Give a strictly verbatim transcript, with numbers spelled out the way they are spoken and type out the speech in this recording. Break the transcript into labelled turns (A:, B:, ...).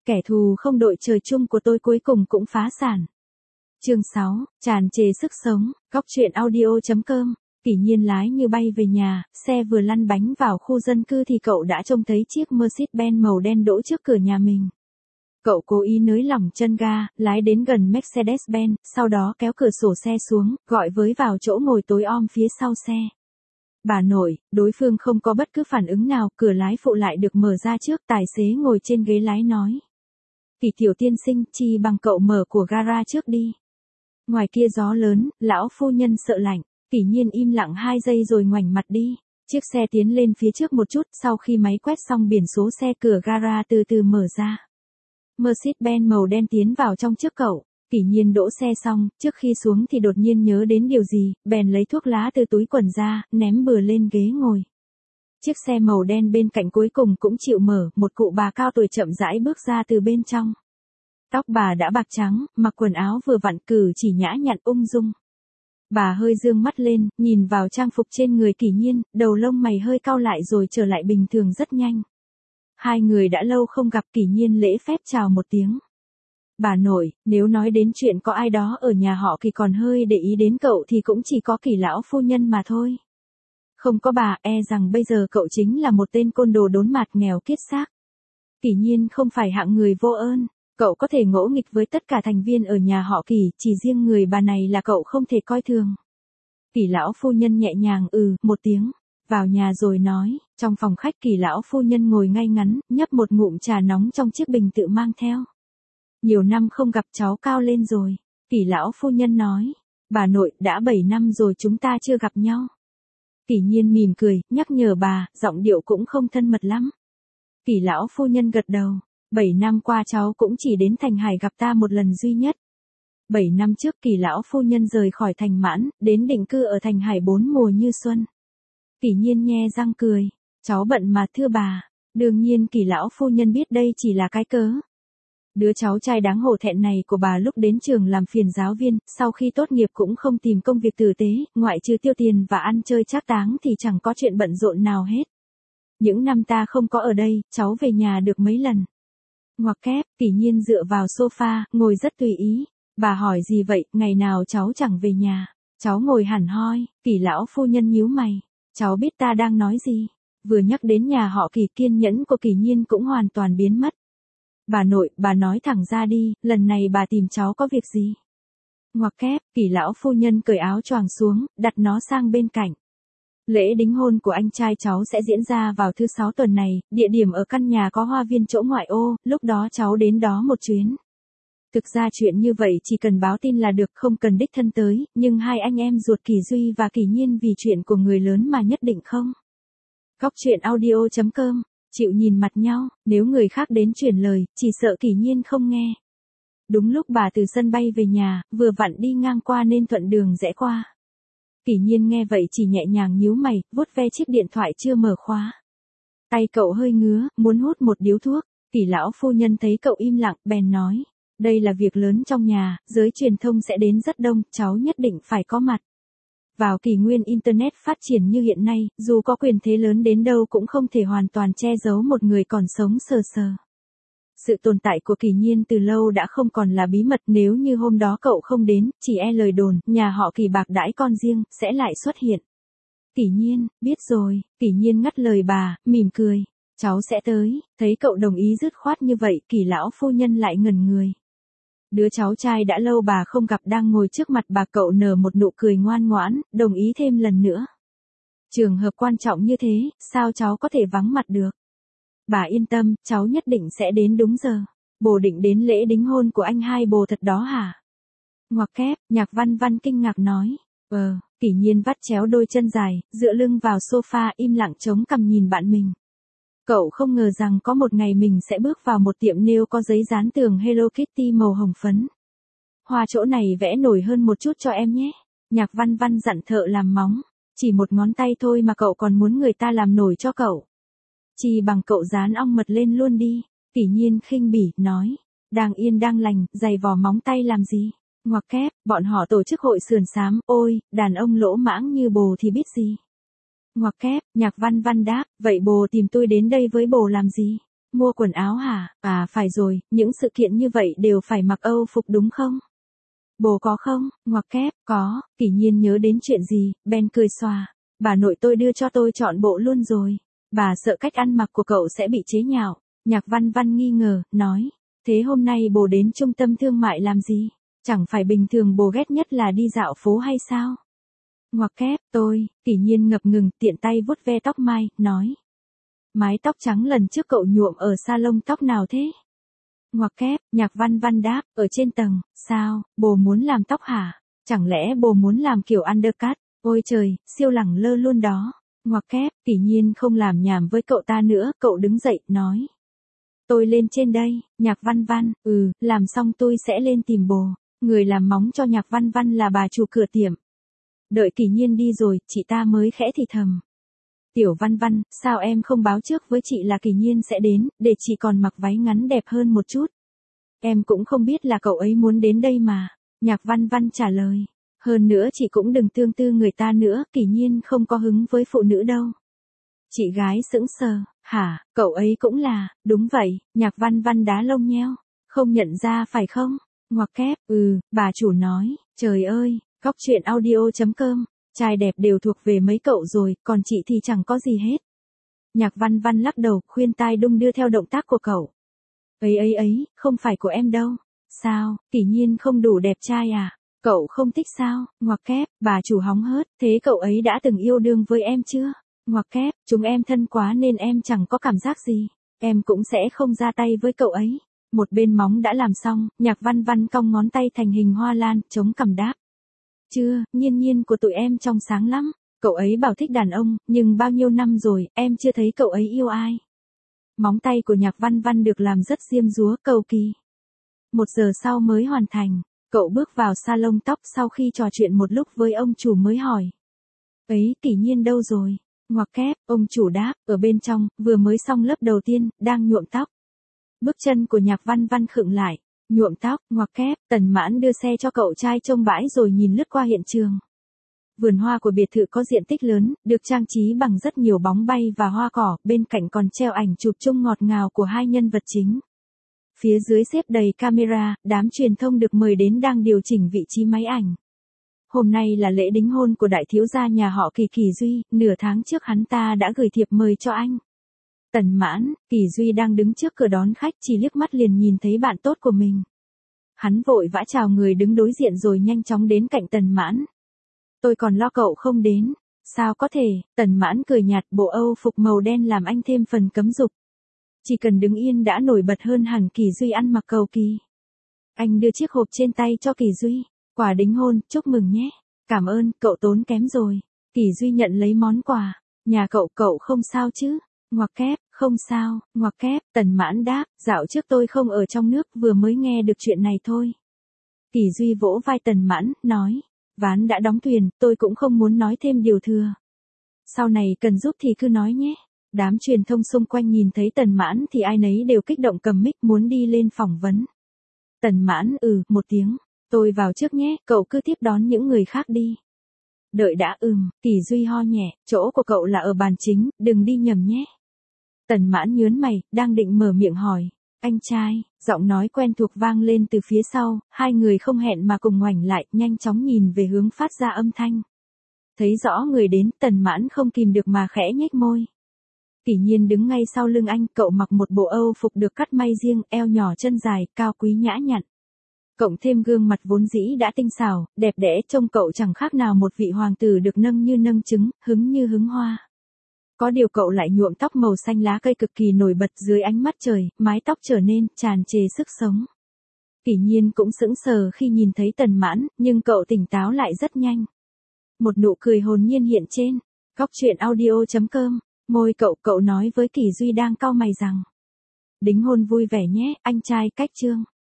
A: kẻ thù không đội trời chung của tôi cuối cùng cũng phá sản. Chương sáu, tràn trề sức sống, góc truyện audio chấm com. Kỷ Nhiên lái như bay về nhà, xe vừa lăn bánh vào khu dân cư thì cậu đã trông thấy chiếc Mercedes-Benz màu đen đỗ trước cửa nhà mình. Cậu cố ý nới lỏng chân ga, lái đến gần Mercedes-Benz, sau đó kéo cửa sổ xe xuống, gọi với vào chỗ ngồi tối om phía sau xe. Bà nội, đối phương không có bất cứ phản ứng nào, cửa lái phụ lại được mở ra trước, tài xế ngồi trên ghế lái nói. Kỷ tiểu tiên sinh, chi bằng cậu mở của gara trước đi. Ngoài kia gió lớn, lão phu nhân sợ lạnh. Kỷ Nhiên im lặng hai giây rồi ngoảnh mặt đi. Chiếc xe tiến lên phía trước một chút, sau khi máy quét xong biển số xe, cửa gara từ từ mở ra. Mercedes-Benz màu đen tiến vào trong trước cậu. Kỷ Nhiên đỗ xe xong, trước khi xuống thì đột nhiên nhớ đến điều gì, bèn lấy thuốc lá từ túi quần ra, ném bừa lên ghế ngồi. Chiếc xe màu đen bên cạnh cuối cùng cũng chịu mở, một cụ bà cao tuổi chậm rãi bước ra từ bên trong. Tóc bà đã bạc trắng, mặc quần áo vừa vặn, cử chỉ nhã nhặn ung dung. Bà hơi dương mắt lên, nhìn vào trang phục trên người Kỷ Nhiên, đầu lông mày hơi cau lại rồi trở lại bình thường rất nhanh. Hai người đã lâu không gặp, Kỷ Nhiên lễ phép chào một tiếng. Bà nội, nếu nói đến chuyện có ai đó ở nhà họ Kỷ còn hơi để ý đến cậu thì cũng chỉ có Kỷ lão phu nhân mà thôi. Không có bà, e rằng bây giờ cậu chính là một tên côn đồ đốn mạt nghèo kiết xác. Kỷ Nhiên không phải hạng người vô ơn. Cậu có thể ngỗ nghịch với tất cả thành viên ở nhà họ Kỷ, chỉ riêng người bà này là cậu không thể coi thường. Kỷ lão phu nhân nhẹ nhàng ừ một tiếng, vào nhà rồi nói. Trong phòng khách, Kỷ lão phu nhân ngồi ngay ngắn, nhấp một ngụm trà nóng trong chiếc bình tự mang theo. Nhiều năm không gặp, cháu cao lên rồi. Kỷ lão phu nhân nói. Bà nội, đã bảy năm rồi chúng ta chưa gặp nhau. Kỷ Nhiên mỉm cười, nhắc nhở bà, giọng điệu cũng không thân mật lắm. Kỷ lão phu nhân gật đầu. Bảy năm qua cháu cũng chỉ đến Thành Hải gặp ta một lần duy nhất. Bảy năm trước, Kỷ lão phu nhân rời khỏi Thành Mãn, đến định cư ở Thành Hải bốn mùa như xuân. Kỷ Nhiên nhe răng cười. Cháu bận mà thưa bà. Đương nhiên Kỷ lão phu nhân biết đây chỉ là cái cớ. Đứa cháu trai đáng hổ thẹn này của bà lúc đến trường làm phiền giáo viên, sau khi tốt nghiệp cũng không tìm công việc tử tế, ngoại trừ tiêu tiền và ăn chơi trác táng thì chẳng có chuyện bận rộn nào hết. Những năm ta không có ở đây, cháu về nhà được mấy lần. Ngoặc kép, Kỷ Nhiên dựa vào sofa, ngồi rất tùy ý. Bà hỏi gì vậy, ngày nào cháu chẳng về nhà. Cháu ngồi hẳn hoi, Kỷ lão phu nhân nhíu mày. Cháu biết ta đang nói gì. Vừa nhắc đến nhà họ Kỷ, kiên nhẫn của Kỷ Nhiên cũng hoàn toàn biến mất. Bà nội, bà nói thẳng ra đi, lần này bà tìm cháu có việc gì? Ngoặc kép, Kỷ lão phu nhân cởi áo choàng xuống, đặt nó sang bên cạnh. Lễ đính hôn của anh trai cháu sẽ diễn ra vào thứ sáu tuần này, địa điểm ở căn nhà có hoa viên chỗ ngoại ô, lúc đó cháu đến đó một chuyến. Thực ra chuyện như vậy chỉ cần báo tin là được, không cần đích thân tới, nhưng hai anh em ruột Kỷ Duy và Kỷ Nhiên vì chuyện của người lớn mà nhất định không. Góc truyện audio chấm com, chịu nhìn mặt nhau, nếu người khác đến truyền lời, chỉ sợ Kỷ Nhiên không nghe. Đúng lúc bà từ sân bay về nhà, vừa vặn đi ngang qua nên thuận đường rẽ qua. Kỷ Nhiên nghe vậy chỉ nhẹ nhàng nhíu mày, vuốt ve chiếc điện thoại chưa mở khóa. Tay cậu hơi ngứa, muốn hút một điếu thuốc. Kỷ lão phu nhân thấy cậu im lặng, bèn nói. Đây là việc lớn trong nhà, giới truyền thông sẽ đến rất đông, cháu nhất định phải có mặt. Vào kỷ nguyên Internet phát triển như hiện nay, dù có quyền thế lớn đến đâu cũng không thể hoàn toàn che giấu một người còn sống sờ sờ. Sự tồn tại của Kỷ Nhiên từ lâu đã không còn là bí mật, nếu như hôm đó cậu không đến, chỉ e lời đồn, nhà họ Kỷ bạc đãi con riêng, sẽ lại xuất hiện. Kỷ Nhiên, biết rồi, Kỷ Nhiên ngắt lời bà, mỉm cười. Cháu sẽ tới, thấy cậu đồng ý dứt khoát như vậy, Kỷ lão phu nhân lại ngẩn người. Đứa cháu trai đã lâu bà không gặp đang ngồi trước mặt bà, cậu nở một nụ cười ngoan ngoãn, đồng ý thêm lần nữa. Trường hợp quan trọng như thế, sao cháu có thể vắng mặt được? Bà yên tâm, cháu nhất định sẽ đến đúng giờ. Bồ định đến lễ đính hôn của anh hai bồ thật đó hả? Ngoặc kép, Nhạc Văn Văn kinh ngạc nói. Ờ, Kỷ Nhiên vắt chéo đôi chân dài, dựa lưng vào sofa im lặng chống cằm nhìn bạn mình. Cậu không ngờ rằng có một ngày mình sẽ bước vào một tiệm nail có giấy dán tường Hello Kitty màu hồng phấn. Hoa chỗ này vẽ nổi hơn một chút cho em nhé. Nhạc Văn Văn dặn thợ làm móng. Chỉ một ngón tay thôi mà cậu còn muốn người ta làm nổi cho cậu. Chỉ bằng cậu dán ong mật lên luôn đi. Kỷ Nhiên khinh bỉ, nói. Đang yên đang lành, giày vò móng tay làm gì? Ngoặc kép, bọn họ tổ chức hội sườn xám, ôi, đàn ông lỗ mãng như bồ thì biết gì. Ngoặc kép, Nhạc Văn Văn đáp, vậy bồ tìm tôi đến đây với bồ làm gì? Mua quần áo hả? À phải rồi, những sự kiện như vậy đều phải mặc Âu phục đúng không? Bồ có không? Ngoặc kép, có, Kỷ Nhiên nhớ đến chuyện gì, bèn cười xòa. Bà nội tôi đưa cho tôi chọn bộ luôn rồi. Bà sợ cách ăn mặc của cậu sẽ bị chế nhạo. Nhạc Văn Văn nghi ngờ, nói. Thế hôm nay bồ đến trung tâm thương mại làm gì? Chẳng phải bình thường bồ ghét nhất là đi dạo phố hay sao? Ngoặc kép, tôi, Kỷ Nhiên ngập ngừng, tiện tay vuốt ve tóc mai, nói. Mái tóc trắng lần trước cậu nhuộm ở salon tóc nào thế? Ngoặc kép, Nhạc Văn Văn đáp, ở trên tầng, sao, bồ muốn làm tóc hả? Chẳng lẽ bồ muốn làm kiểu undercut? Ôi trời, siêu lẳng lơ luôn đó. Ngoặc kép, Kỷ Nhiên không làm nhảm với cậu ta nữa, cậu đứng dậy, nói. Tôi lên trên đây, Nhạc Văn Văn, ừ, làm xong tôi sẽ lên tìm bồ. Người làm móng cho Nhạc Văn Văn là bà chủ cửa tiệm. Đợi Kỷ Nhiên đi rồi, chị ta mới khẽ thì thầm. Tiểu Văn Văn, sao em không báo trước với chị là Kỷ Nhiên sẽ đến, để chị còn mặc váy ngắn đẹp hơn một chút. Em cũng không biết là cậu ấy muốn đến đây mà. Nhạc Văn Văn trả lời. Hơn nữa chị cũng đừng tương tư người ta nữa, Kỷ Nhiên không có hứng với phụ nữ đâu. Chị gái sững sờ, hả, cậu ấy cũng là, đúng vậy, Nhạc Văn Văn đá lông nheo. Không nhận ra phải không? Ngoặc kép, ừ, bà chủ nói, trời ơi, góc truyện audio chấm com. Trai đẹp đều thuộc về mấy cậu rồi, còn chị thì chẳng có gì hết. Nhạc Văn Văn lắc đầu, khuyên tai đung đưa theo động tác của cậu. Ấy ấy ấy, không phải của em đâu. Sao, Kỷ Nhiên không đủ đẹp trai à? Cậu không thích sao? Ngoặc kép, bà chủ hóng hớt, thế cậu ấy đã từng yêu đương với em chưa? Ngoặc kép, chúng em thân quá nên em chẳng có cảm giác gì. Em cũng sẽ không ra tay với cậu ấy. Một bên móng đã làm xong, Nhạc Văn Văn cong ngón tay thành hình hoa lan, chống cằm đáp. Chưa, Nhiên Nhiên của tụi em trong sáng lắm. Cậu ấy bảo thích đàn ông, nhưng bao nhiêu năm rồi, em chưa thấy cậu ấy yêu ai. Móng tay của Nhạc Văn Văn được làm rất diêm dúa, cầu kỳ. Một giờ sau mới hoàn thành, cậu bước vào salon tóc sau khi trò chuyện một lúc với ông chủ mới hỏi. Ấy, Kỷ Nhiên đâu rồi? Ngoặc kép, ông chủ đáp, ở bên trong, vừa mới xong lớp đầu tiên, đang nhuộm tóc. Bước chân của Nhạc Văn Văn khựng lại. Nhuộm tóc, ngoặc kép, Tần Mãn đưa xe cho cậu trai trông bãi rồi nhìn lướt qua hiện trường. Vườn hoa của biệt thự có diện tích lớn, được trang trí bằng rất nhiều bóng bay và hoa cỏ, bên cạnh còn treo ảnh chụp chung ngọt ngào của hai nhân vật chính. Phía dưới xếp đầy camera, đám truyền thông được mời đến đang điều chỉnh vị trí máy ảnh. Hôm nay là lễ đính hôn của đại thiếu gia nhà họ Kỳ Kỳ Duy, nửa tháng trước hắn ta đã gửi thiệp mời cho anh. Tần Mãn, Kỳ Duy đang đứng trước cửa đón khách, chỉ liếc mắt liền nhìn thấy bạn tốt của mình. Hắn vội vã chào người đứng đối diện rồi nhanh chóng đến cạnh Tần Mãn. Tôi còn lo cậu không đến. Sao có thể? Tần Mãn cười nhạt, bộ Âu phục màu đen làm anh thêm phần cấm dục. Chỉ cần đứng yên đã nổi bật hơn hẳn Kỳ Duy ăn mặc cầu kỳ. Anh đưa chiếc hộp trên tay cho Kỳ Duy. Quà đính hôn, chúc mừng nhé. Cảm ơn, cậu tốn kém rồi. Kỳ Duy nhận lấy món quà. Nhà cậu, cậu không sao chứ? Ngoặc kép, không sao, ngoặc kép, Tần Mãn đáp, dạo trước tôi không ở trong nước, vừa mới nghe được chuyện này thôi. Kỳ Duy vỗ vai Tần Mãn, nói, ván đã đóng thuyền, tôi cũng không muốn nói thêm điều thừa. Sau này cần giúp thì cứ nói nhé. Đám truyền thông xung quanh nhìn thấy Tần Mãn thì ai nấy đều kích động cầm mic muốn đi lên phỏng vấn. Tần Mãn, ừ, một tiếng, tôi vào trước nhé, cậu cứ tiếp đón những người khác đi. Đợi đã, ừm, Kỳ Duy ho nhẹ, chỗ của cậu là ở bàn chính, đừng đi nhầm nhé. Tần Mãn nhớn mày, đang định mở miệng hỏi. Anh trai, giọng nói quen thuộc vang lên từ phía sau, hai người không hẹn mà cùng ngoảnh lại, nhanh chóng nhìn về hướng phát ra âm thanh. Thấy rõ người đến, Tần Mãn không kìm được mà khẽ nhếch môi. Kỷ Nhiên đứng ngay sau lưng anh, cậu mặc một bộ Âu phục được cắt may riêng, eo nhỏ chân dài, cao quý nhã nhặn. Cộng thêm gương mặt vốn dĩ đã tinh xảo, đẹp đẽ, trông cậu chẳng khác nào một vị hoàng tử được nâng như nâng trứng, hứng như hứng hoa. Có điều cậu lại nhuộm tóc màu xanh lá cây cực kỳ nổi bật dưới ánh mắt trời, mái tóc trở nên tràn trề sức sống. Kỷ Nhiên cũng sững sờ khi nhìn thấy Tần Mãn, nhưng cậu tỉnh táo lại rất nhanh. Một nụ cười hồn nhiên hiện trên. Góc truyện audio chấm com. Môi cậu cậu nói với Kỳ Duy đang cau mày rằng. Đính hôn vui vẻ nhé, anh trai cách chương.